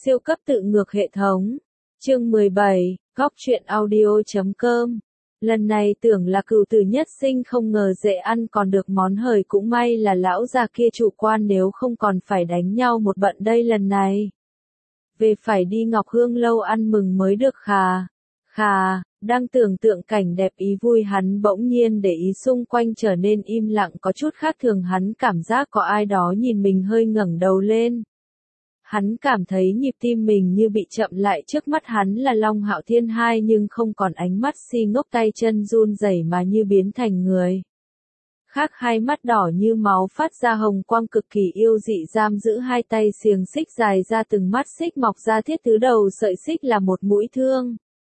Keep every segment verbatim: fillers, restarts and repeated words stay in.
Siêu cấp tự ngược hệ thống. Chương mười bảy, góc truyện audio chấm com. Lần này tưởng là cừu tử nhất sinh, không ngờ dễ ăn còn được món hời, cũng may là lão già kia chủ quan, nếu không còn phải đánh nhau một bận đây lần này. Về phải đi Ngọc Hương lâu ăn mừng mới được. Khà, khà, đang tưởng tượng cảnh đẹp ý vui, hắn bỗng nhiên để ý xung quanh trở nên im lặng có chút khác thường, hắn cảm giác có ai đó nhìn mình, hơi ngẩng đầu lên. Hắn cảm thấy nhịp tim mình như bị chậm lại, trước mắt hắn là Long Hạo Thiên hai, nhưng không còn ánh mắt si ngốc, tay chân run rẩy mà như biến thành người khác, hai mắt đỏ như máu phát ra hồng quang cực kỳ yêu dị, giam giữ hai tay xiềng xích dài ra, từng mắt xích mọc ra thiết thứ đầu sợi xích là một mũi thương,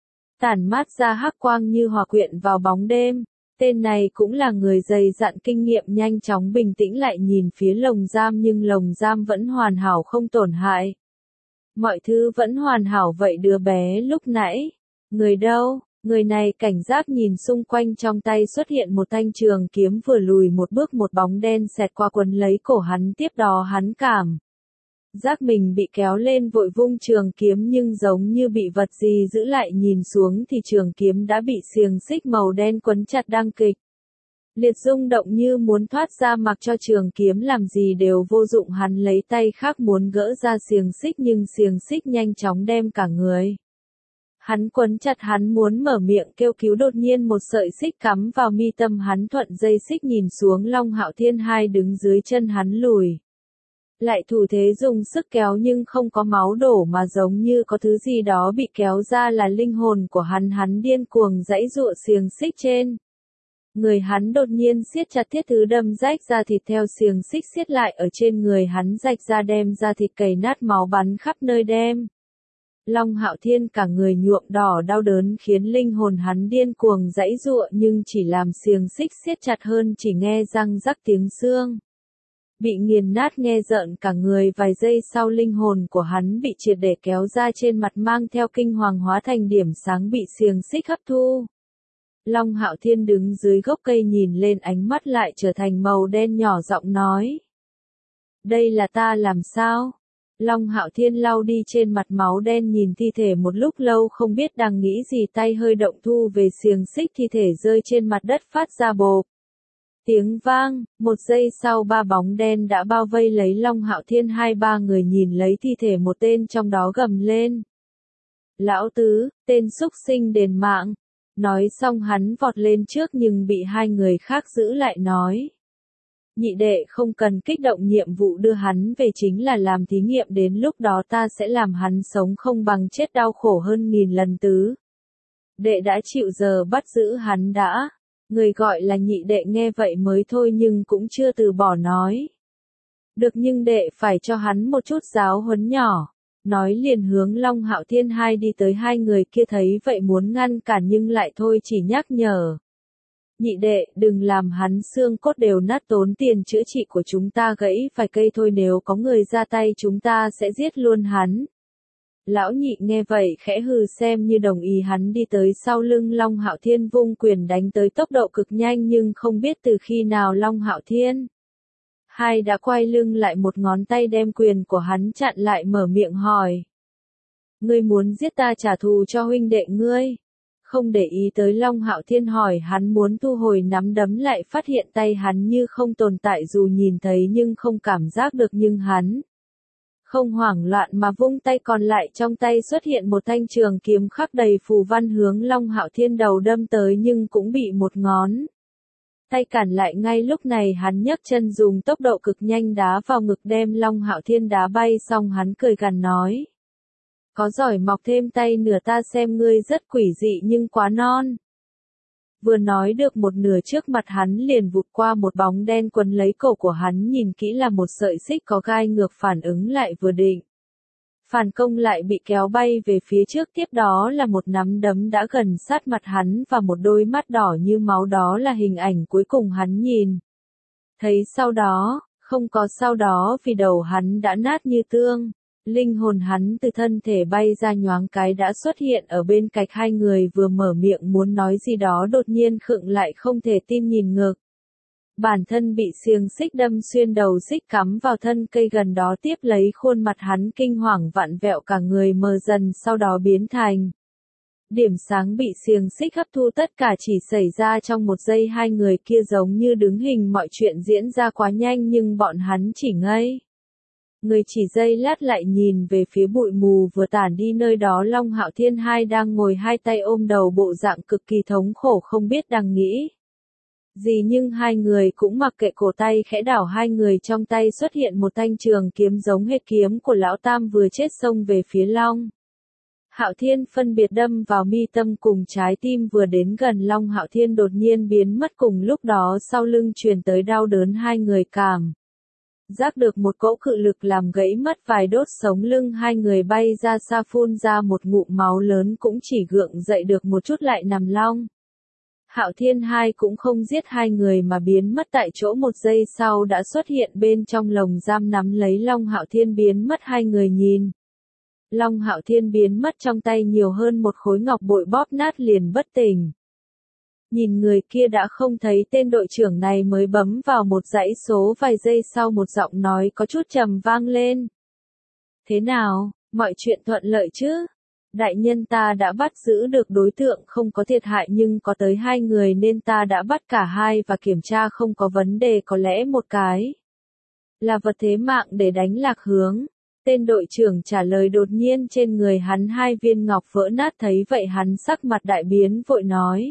tản mát ra hắc quang như hòa quyện vào bóng đêm. Tên này cũng là người dày dặn kinh nghiệm, nhanh chóng bình tĩnh lại nhìn phía lồng giam, nhưng lồng giam vẫn hoàn hảo không tổn hại. Mọi thứ vẫn hoàn hảo vậy. Đứa bé lúc nãy, người đâu? Người này cảnh giác nhìn xung quanh, trong tay xuất hiện một thanh trường kiếm, vừa lùi một bước một bóng đen xẹt qua quấn lấy cổ hắn, tiếp đó hắn cảm giác mình bị kéo lên, vội vung trường kiếm nhưng giống như bị vật gì giữ lại, nhìn xuống thì trường kiếm đã bị xiềng xích màu đen quấn chặt, đang kịch liệt rung động như muốn thoát ra, mặc cho trường kiếm làm gì đều vô dụng. Hắn lấy tay khác muốn gỡ ra xiềng xích, nhưng xiềng xích nhanh chóng đem cả người hắn quấn chặt. Hắn muốn mở miệng kêu cứu, đột nhiên một sợi xích cắm vào mi tâm hắn, thuận dây xích nhìn xuống Long Hạo Thiên hai đứng dưới chân hắn, lùi lại thủ thế dùng sức kéo nhưng không có máu đổ, mà giống như có thứ gì đó bị kéo ra, là linh hồn của hắn. Hắn điên cuồng giãy giụa, xiềng xích trên người hắn đột nhiên siết chặt, thiết thứ đâm rách ra thịt theo xiềng xích siết lại ở trên người hắn, rạch ra đem ra thịt cày nát, máu bắn khắp nơi, đem Long Hạo Thiên cả người nhuộm đỏ, đau đớn khiến linh hồn hắn điên cuồng giãy giụa, nhưng chỉ làm xiềng xích siết chặt hơn, chỉ nghe răng rắc tiếng xương bị nghiền nát, nghe rợn cả người. Vài giây sau, linh hồn của hắn bị triệt để kéo ra, trên mặt mang theo kinh hoàng, hóa thành điểm sáng bị xiềng xích hấp thu. Long Hạo Thiên đứng dưới gốc cây nhìn lên, ánh mắt lại trở thành màu đen, nhỏ giọng nói: đây là ta làm sao? Long Hạo Thiên lau đi trên mặt máu đen, nhìn thi thể một lúc lâu không biết đang nghĩ gì, tay hơi động thu về xiềng xích, thi thể rơi trên mặt đất phát ra bộp tiếng vang. Một giây sau, ba bóng đen đã bao vây lấy Long Hạo Thiên hai, ba người nhìn lấy thi thể một tên trong đó gầm lên: lão tứ, tên xúc sinh đền mạng. Nói xong hắn vọt lên trước nhưng bị hai người khác giữ lại, nói: nhị đệ không cần kích động, nhiệm vụ đưa hắn về chính là làm thí nghiệm, đến lúc đó ta sẽ làm hắn sống không bằng chết, đau khổ hơn nghìn lần. Tứ đệ đã chịu, giờ bắt giữ hắn đã. Người gọi là nhị đệ nghe vậy mới thôi nhưng cũng chưa từ bỏ, nói: được, nhưng đệ phải cho hắn một chút giáo huấn nhỏ. Nói liền hướng Long Hạo Thiên hai đi tới. Hai người kia thấy vậy muốn ngăn cản nhưng lại thôi, chỉ nhắc nhở: nhị đệ, đừng làm hắn xương cốt đều nát, tốn tiền chữa trị của chúng ta gãy vài cây thôi, nếu có người ra tay chúng ta sẽ giết luôn hắn. Lão nhị nghe vậy khẽ hừ, xem như đồng ý. Hắn đi tới sau lưng Long Hạo Thiên, vung quyền đánh tới, tốc độ cực nhanh, nhưng không biết từ khi nào Long Hạo Thiên hai đã quay lưng lại, một ngón tay đem quyền của hắn chặn lại, mở miệng hỏi: ngươi muốn giết ta trả thù cho huynh đệ ngươi? Không để ý tới Long Hạo Thiên hỏi, hắn muốn thu hồi nắm đấm, lại phát hiện tay hắn như không tồn tại, dù nhìn thấy nhưng không cảm giác được, nhưng hắn không hoảng loạn mà vung tay còn lại, trong tay xuất hiện một thanh trường kiếm khắc đầy phù văn, hướng Long Hạo Thiên đầu đâm tới, nhưng cũng bị một ngón tay cản lại. Ngay lúc này hắn nhấc chân dùng tốc độ cực nhanh đá vào ngực, đem Long Hạo Thiên đá bay, xong hắn cười gằn nói: có giỏi mọc thêm tay nửa, ta xem ngươi rất quỷ dị nhưng quá non. Vừa nói được một nửa, trước mặt hắn liền vụt qua một bóng đen quấn lấy cổ của hắn, nhìn kỹ là một sợi xích có gai ngược, phản ứng lại vừa định phản công lại bị kéo bay về phía trước, tiếp đó là một nắm đấm đã gần sát mặt hắn và một đôi mắt đỏ như máu, đó là hình ảnh cuối cùng hắn nhìn thấy. Sau đó, không có sau đó, vì đầu hắn đã nát như tương. Linh hồn hắn từ thân thể bay ra, nhoáng cái đã xuất hiện ở bên cạnh hai người, vừa mở miệng muốn nói gì đó, đột nhiên khựng lại, không thể tin nhìn ngược Bản thân bị xiềng xích đâm xuyên đầu, xích cắm vào thân cây gần đó, tiếp lấy khuôn mặt hắn kinh hoàng vặn vẹo, cả người mờ dần, sau đó biến thành điểm sáng bị xiềng xích hấp thu. Tất cả chỉ xảy ra trong một giây, hai người kia giống như đứng hình, mọi chuyện diễn ra quá nhanh nhưng bọn hắn chỉ ngây người chỉ giây lát, lại nhìn về phía bụi mù vừa tản đi, nơi đó Long Hạo Thiên hai đang ngồi hai tay ôm đầu, bộ dạng cực kỳ thống khổ, không biết đang nghĩ gì, nhưng hai người cũng mặc kệ, cổ tay khẽ đảo, hai người trong tay xuất hiện một thanh trường kiếm giống hệt kiếm của lão tam vừa chết, xông về phía Long Hạo Thiên, phân biệt đâm vào mi tâm cùng trái tim. Vừa đến gần, Long Hạo Thiên đột nhiên biến mất, cùng lúc đó sau lưng truyền tới đau đớn, hai người cảm giác được một cỗ cự lực làm gãy mất vài đốt sống lưng, hai người bay ra xa, phun ra một ngụm máu lớn, cũng chỉ gượng dậy được một chút lại nằm. Long Hạo Thiên hai cũng không giết hai người mà biến mất tại chỗ, một giây sau đã xuất hiện bên trong lồng giam nắm lấy Long Hạo Thiên biến mất. Hai người nhìn Long Hạo Thiên biến mất, trong tay nhiều hơn một khối ngọc bội, bóp nát liền bất tỉnh. Nhìn người kia đã không thấy, tên đội trưởng này mới bấm vào một dãy số, vài giây sau một giọng nói có chút trầm vang lên. Thế nào, mọi chuyện thuận lợi chứ? Đại nhân, ta đã bắt giữ được đối tượng, không có thiệt hại nhưng có tới hai người nên ta đã bắt cả hai và kiểm tra không có vấn đề, có lẽ một cái là vật thế mạng để đánh lạc hướng. Tên đội trưởng trả lời. Đột nhiên trên người hắn hai viên ngọc vỡ nát, thấy vậy hắn sắc mặt đại biến, vội nói.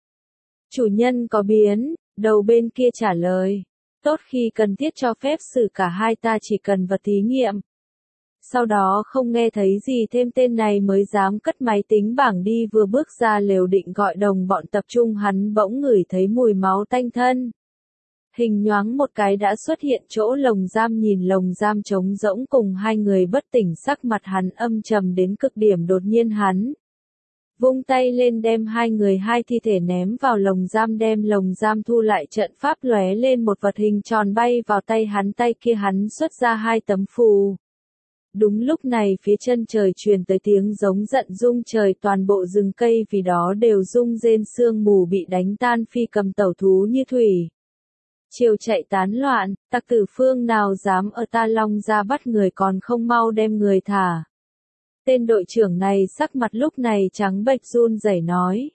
Chủ nhân có biến, đầu bên kia trả lời. Tốt, khi cần thiết cho phép xử cả hai, ta chỉ cần vật thí nghiệm. Sau đó không nghe thấy gì thêm, tên này mới dám cất máy tính bảng đi, vừa bước ra lều định gọi đồng bọn tập trung, hắn bỗng ngửi thấy mùi máu tanh, thân hình nhoáng một cái đã xuất hiện chỗ lồng giam, nhìn lồng giam trống rỗng cùng hai người bất tỉnh, sắc mặt hắn âm trầm đến cực điểm. Đột nhiên hắn vung tay lên đem hai người hai thi thể ném vào lồng giam, đem lồng giam thu lại, trận pháp lóe lên, một vật hình tròn bay vào tay hắn, tay kia hắn xuất ra hai tấm phù. Đúng lúc này phía chân trời truyền tới tiếng giống giận rung trời, toàn bộ rừng cây vì đó đều rung rên, sương mù bị đánh tan, phi cầm tẩu thú như thủy chiều chạy tán loạn. Tặc tử phương nào dám ở ta Long gia bắt người, còn không mau đem người thả. Tên đội trưởng này sắc mặt lúc này trắng bệch, run rẩy nói.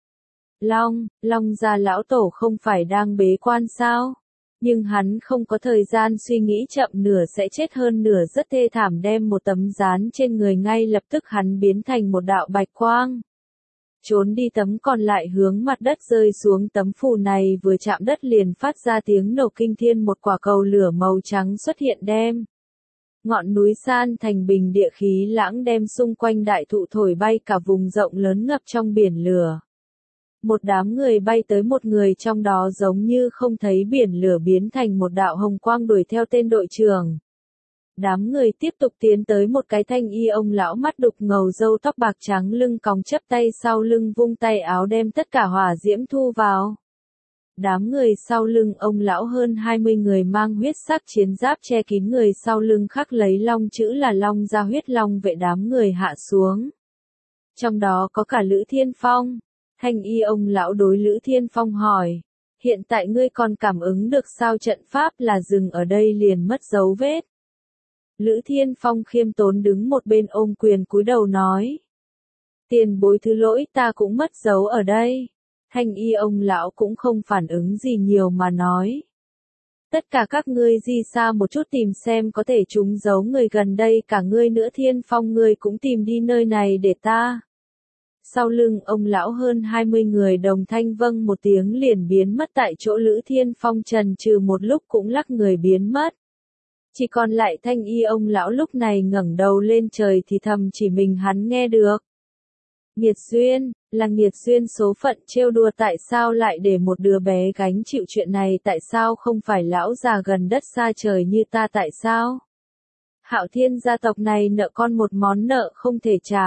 Long, Long gia lão tổ không phải đang bế quan sao? Nhưng hắn không có thời gian suy nghĩ, chậm nửa sẽ chết, hơn nửa rất thê thảm, đem một tấm dán trên người, ngay lập tức hắn biến thành một đạo bạch quang. Trốn đi, tấm còn lại hướng mặt đất rơi xuống, tấm phù này vừa chạm đất liền phát ra tiếng nổ kinh thiên, một quả cầu lửa màu trắng xuất hiện, đem ngọn núi san thành bình địa, khí lãng đem xung quanh đại thụ thổi bay, cả vùng rộng lớn ngập trong biển lửa. Một đám người bay tới, một người trong đó giống như không thấy biển lửa, biến thành một đạo hồng quang đuổi theo tên đội trưởng. Đám người tiếp tục tiến tới một cái thanh y ông lão, mắt đục ngầu, râu tóc bạc trắng, lưng còng, chắp tay sau lưng, vung tay áo đem tất cả hỏa diễm thu vào. Đám người sau lưng ông lão hơn hai mươi người mang huyết sắc chiến giáp che kín người, sau lưng khắc lấy long chữ là Long gia huyết long vệ. Đám người hạ xuống, trong đó có cả Lữ Thiên Phong. Thanh y ông lão đối Lữ Thiên Phong hỏi, hiện tại ngươi còn cảm ứng được sao? Trận pháp là dừng ở đây liền mất dấu vết. Lữ Thiên Phong khiêm tốn đứng một bên ôm quyền cúi đầu nói, tiền bối thứ lỗi, ta cũng mất dấu ở đây. Thanh y ông lão cũng không phản ứng gì nhiều mà nói, tất cả các ngươi di xa một chút tìm xem có thể trúng giấu người gần đây, cả ngươi nữa Thiên Phong ngươi cũng tìm đi nơi này để ta. Sau lưng ông lão hơn hai mươi người đồng thanh vâng một tiếng liền biến mất tại chỗ. Lữ Thiên Phong trần trừ một lúc cũng lắc người biến mất. Chỉ còn lại thanh y ông lão lúc này ngẩng đầu lên trời thì thầm chỉ mình hắn nghe được. Nghiệt duyên, là nghiệt duyên, số phận trêu đùa, tại sao lại để một đứa bé gánh chịu chuyện này, tại sao không phải lão già gần đất xa trời như ta, tại sao? Hạo Thiên gia tộc này nợ con một món nợ không thể trả.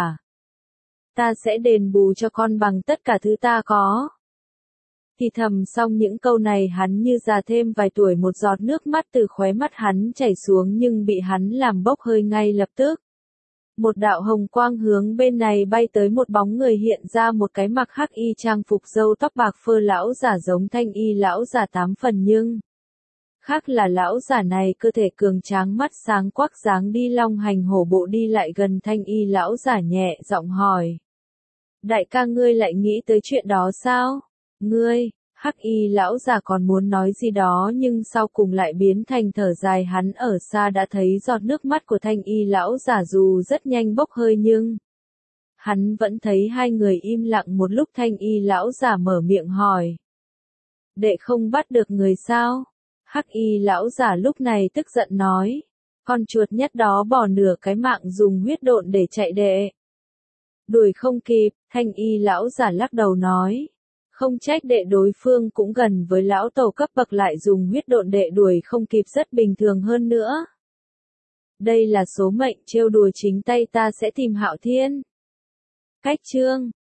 Ta sẽ đền bù cho con bằng tất cả thứ ta có. Thì thầm xong những câu này hắn như già thêm vài tuổi, một giọt nước mắt từ khóe mắt hắn chảy xuống nhưng bị hắn làm bốc hơi ngay lập tức. Một đạo hồng quang hướng bên này bay tới, một bóng người hiện ra, một cái mặc hắc y trang phục râu tóc bạc phơ lão giả giống thanh y lão giả tám phần, nhưng khác là lão giả này cơ thể cường tráng, mắt sáng quắc, dáng đi long hành hổ bộ, đi lại gần thanh y lão giả nhẹ giọng hỏi. Đại ca, ngươi lại nghĩ tới chuyện đó sao? Ngươi, hắc y lão giả còn muốn nói gì đó nhưng sau cùng lại biến thành thở dài, hắn ở xa đã thấy giọt nước mắt của thanh y lão giả dù rất nhanh bốc hơi nhưng hắn vẫn thấy hai người im lặng một lúc, thanh y lão giả mở miệng hỏi. Đệ không bắt được người sao? Hắc y lão giả lúc này tức giận nói. Con chuột nhất đó bỏ nửa cái mạng dùng huyết độn để chạy đệ. Đuổi không kịp, thanh y lão giả lắc đầu nói. Không trách đệ, đối phương cũng gần với lão tàu cấp bậc, lại dùng huyết độn, đệ đuổi không kịp rất bình thường, hơn nữa. Đây là số mệnh, trêu đùa chính tay ta sẽ tìm Hạo Thiên. Cách chương